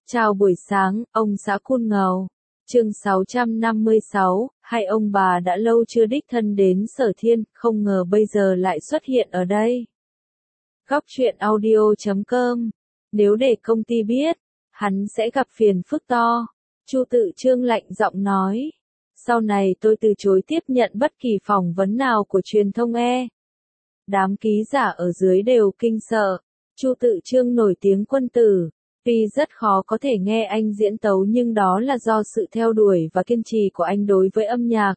Chào buổi sáng, ông xã Cun Ngầu. Chương 656, hai ông bà đã lâu chưa đích thân đến Sở Thiên, không ngờ bây giờ lại xuất hiện ở đây. Góc truyện audio.com. Nếu để công ty biết, hắn sẽ gặp phiền phức to. Chu Tự Chương lạnh giọng nói. Sau này tôi từ chối tiếp nhận bất kỳ phỏng vấn nào của truyền thông E. Đám ký giả ở dưới đều kinh sợ. Chu Tự Chương nổi tiếng quân tử. Tuy rất khó có thể nghe anh diễn tấu nhưng đó là do sự theo đuổi và kiên trì của anh đối với âm nhạc.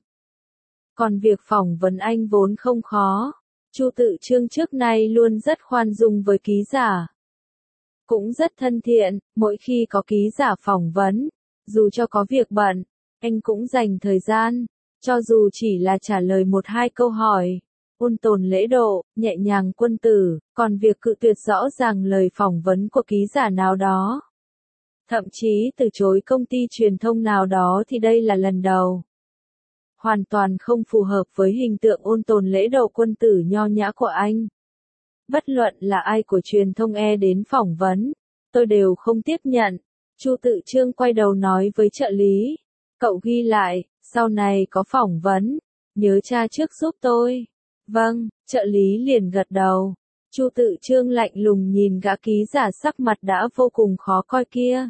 Còn việc phỏng vấn anh vốn không khó. Chu Tự Chương trước nay luôn rất khoan dung với ký giả. Cũng rất thân thiện, mỗi khi có ký giả phỏng vấn, dù cho có việc bận, anh cũng dành thời gian, cho dù chỉ là trả lời một hai câu hỏi. Ôn tồn lễ độ, nhẹ nhàng quân tử, còn việc cự tuyệt rõ ràng lời phỏng vấn của ký giả nào đó. Thậm chí từ chối công ty truyền thông nào đó thì đây là lần đầu. Hoàn toàn không phù hợp với hình tượng ôn tồn lễ độ quân tử nho nhã của anh. Bất luận là ai của truyền thông E đến phỏng vấn, tôi đều không tiếp nhận. Chu Tự Chương quay đầu nói với trợ lý. Cậu ghi lại, sau này có phỏng vấn, nhớ tra trước giúp tôi. Vâng, trợ lý liền gật đầu. Chu Tự Chương lạnh lùng nhìn gã ký giả sắc mặt đã vô cùng khó coi kia.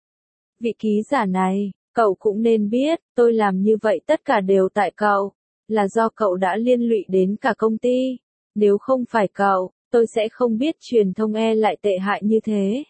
Vị ký giả này, cậu cũng nên biết, tôi làm như vậy tất cả đều tại cậu, là do cậu đã liên lụy đến cả công ty. Nếu không phải cậu, tôi sẽ không biết truyền thông E lại tệ hại như thế.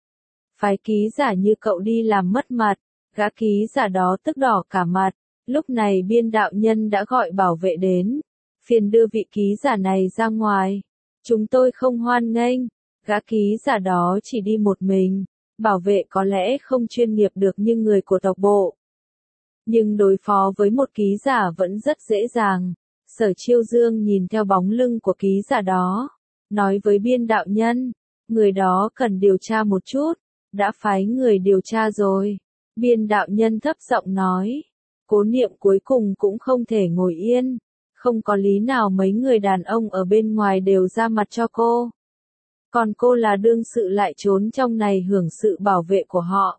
Phái ký giả như cậu đi làm mất mặt, gã ký giả đó tức đỏ cả mặt. Lúc này biên đạo nhân đã gọi bảo vệ đến. Phiền đưa vị ký giả này ra ngoài. Chúng tôi không hoan nghênh. Gã ký giả đó chỉ đi một mình. Bảo vệ có lẽ không chuyên nghiệp được như người của tộc bộ. Nhưng đối phó với một ký giả vẫn rất dễ dàng. Sở Chiêu Dương nhìn theo bóng lưng của ký giả đó. Nói với biên đạo nhân. Người đó cần điều tra một chút. Đã phái người điều tra rồi. Biên đạo nhân thấp giọng nói. Cố Niệm cuối cùng cũng không thể ngồi yên. Không có lý nào mấy người đàn ông ở bên ngoài đều ra mặt cho cô. Còn cô là đương sự lại trốn trong này hưởng sự bảo vệ của họ.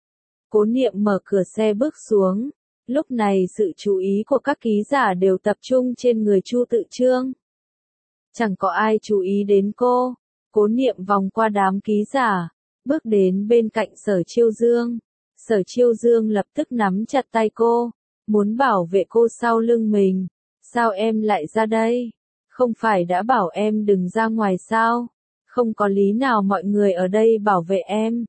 Cố Niệm mở cửa xe bước xuống. Lúc này sự chú ý của các ký giả đều tập trung trên người Chu Tự Chương. Chẳng có ai chú ý đến cô. Cố Niệm vòng qua đám ký giả, bước đến bên cạnh Sở Chiêu Dương. Sở Chiêu Dương lập tức nắm chặt tay cô, muốn bảo vệ cô sau lưng mình. Sao em lại ra đây? Không phải đã bảo em đừng ra ngoài sao? Không có lý nào mọi người ở đây bảo vệ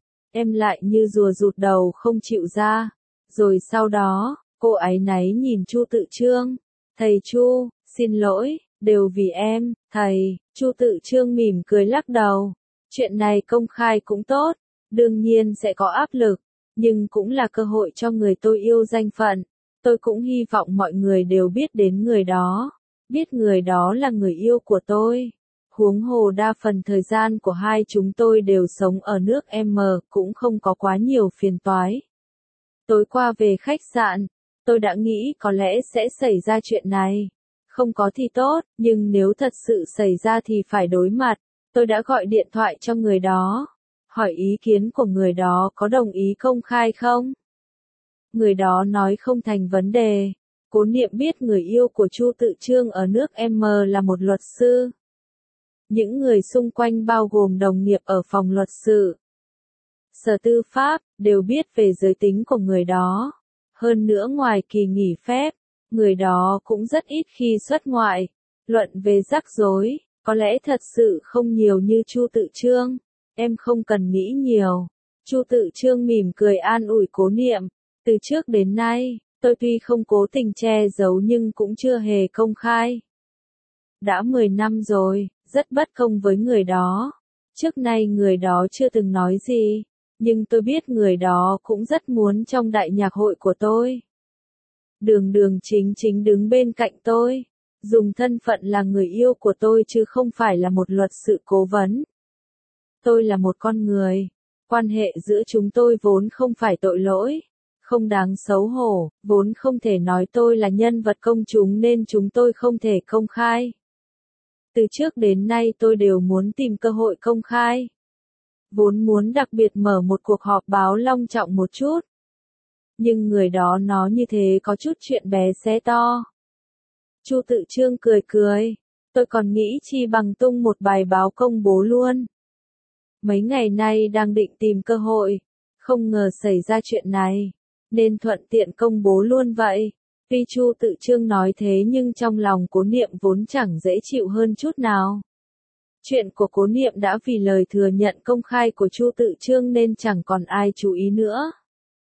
em lại như rùa rụt đầu không chịu ra. Rồi sau đó, cô áy náy nhìn Chu Tự Chương. Thầy Chu, xin lỗi, đều vì em, thầy. Chu Tự Chương mỉm cười lắc đầu. Chuyện này công khai cũng tốt, đương nhiên sẽ có áp lực, nhưng cũng là cơ hội cho người tôi yêu danh phận. Tôi cũng hy vọng mọi người đều biết đến người đó, biết người đó là người yêu của tôi. Huống hồ đa phần thời gian của hai chúng tôi đều sống ở nước M, cũng không có quá nhiều phiền toái. Tối qua về khách sạn, tôi đã nghĩ có lẽ sẽ xảy ra chuyện này. Không có thì tốt, nhưng nếu thật sự xảy ra thì phải đối mặt. Tôi đã gọi điện thoại cho người đó, hỏi ý kiến của người đó có đồng ý công khai không? Người đó nói không thành vấn đề. Cố Niệm biết người yêu của Chu Tự Chương ở nước M là một luật sư. Những người xung quanh bao gồm đồng nghiệp ở phòng luật sự, Sở Tư pháp, đều biết về giới tính của người đó. Hơn nữa ngoài kỳ nghỉ phép, người đó cũng rất ít khi xuất ngoại. Luận về rắc rối, có lẽ thật sự không nhiều như Chu Tự Chương. Em không cần nghĩ nhiều. Chu Tự Chương mỉm cười an ủi Cố Niệm. Từ trước đến nay, tôi tuy không cố tình che giấu nhưng cũng chưa hề công khai. Đã 10 năm rồi, rất bất công với người đó. Trước nay người đó chưa từng nói gì, nhưng tôi biết người đó cũng rất muốn trong đại nhạc hội của tôi. Đường Đường Chính Chính đứng bên cạnh tôi, dùng thân phận là người yêu của tôi chứ không phải là một luật sự cố vấn. Tôi là một con người, quan hệ giữa chúng tôi vốn không phải tội lỗi. Không đáng xấu hổ, vốn không thể nói tôi là nhân vật công chúng nên chúng tôi không thể công khai. Từ trước đến nay tôi đều muốn tìm cơ hội công khai. vốn muốn đặc biệt mở một cuộc họp báo long trọng một chút. Nhưng người đó nói như thế có chút chuyện bé xé to. Chu Tự Chương cười cười, tôi còn nghĩ chi bằng tung một bài báo công bố luôn. Mấy ngày nay đang định tìm cơ hội, không ngờ xảy ra chuyện này, nên thuận tiện công bố luôn vậy. Tuy Chu Tự Chương nói thế nhưng trong lòng Cố Niệm vốn chẳng dễ chịu hơn chút nào. Chuyện của Cố Niệm đã vì lời thừa nhận công khai của Chu Tự Chương nên chẳng còn ai chú ý nữa.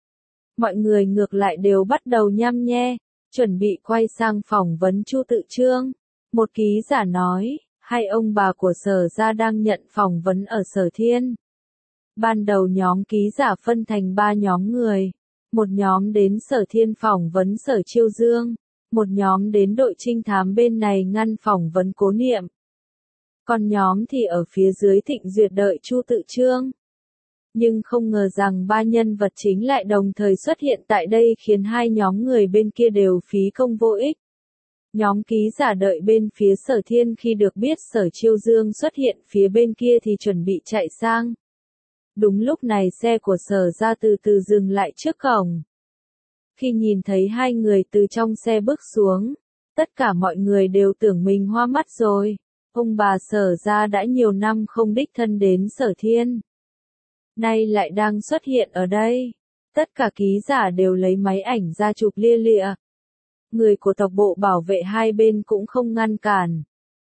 Mọi người ngược lại đều bắt đầu nhăm nhe, chuẩn bị quay sang phỏng vấn Chu Tự Chương. Một ký giả nói, hai ông bà của Sở gia đang nhận phỏng vấn ở Sở Thiên. Ban đầu nhóm ký giả phân thành 3 nhóm người. Một nhóm đến Sở Thiên phỏng vấn Sở Chiêu Dương. Một nhóm đến đội trinh thám bên này ngăn phỏng vấn Cố Niệm. Còn nhóm thì ở phía dưới Thịnh Duyệt đợi Chu Tự Chương. Nhưng không ngờ rằng 3 nhân vật chính lại đồng thời xuất hiện tại đây khiến hai nhóm người bên kia đều phí công vô ích. Nhóm ký giả đợi bên phía Sở Thiên khi được biết Sở Chiêu Dương xuất hiện phía bên kia thì chuẩn bị chạy sang. Đúng lúc này xe của Sở gia từ từ dừng lại trước cổng. Khi nhìn thấy hai người từ trong xe bước xuống, tất cả mọi người đều tưởng mình hoa mắt rồi. Ông bà Sở gia đã nhiều năm không đích thân đến Sở Thiên. Nay lại đang xuất hiện ở đây. Tất cả ký giả đều lấy máy ảnh ra chụp lia lịa. Người của tộc bộ bảo vệ hai bên cũng không ngăn cản.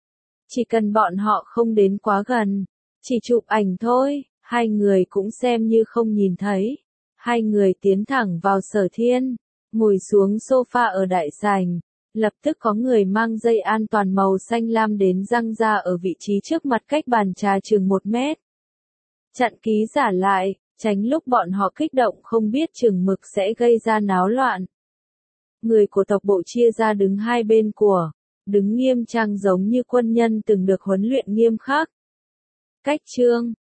Chỉ cần bọn họ không đến quá gần, chỉ chụp ảnh thôi, hai người cũng xem như không nhìn thấy. Hai người tiến thẳng vào Sở Thiên, ngồi xuống sofa ở đại sảnh. Lập tức có người mang dây an toàn màu xanh lam đến giăng ra ở vị trí trước mặt cách bàn trà chừng 1 mét. Chặn ký giả lại, tránh lúc bọn họ kích động không biết chừng mực sẽ gây ra náo loạn. Người của tộc bộ chia ra đứng hai bên của, đứng nghiêm trang giống như quân nhân từng được huấn luyện nghiêm khắc. Cách chương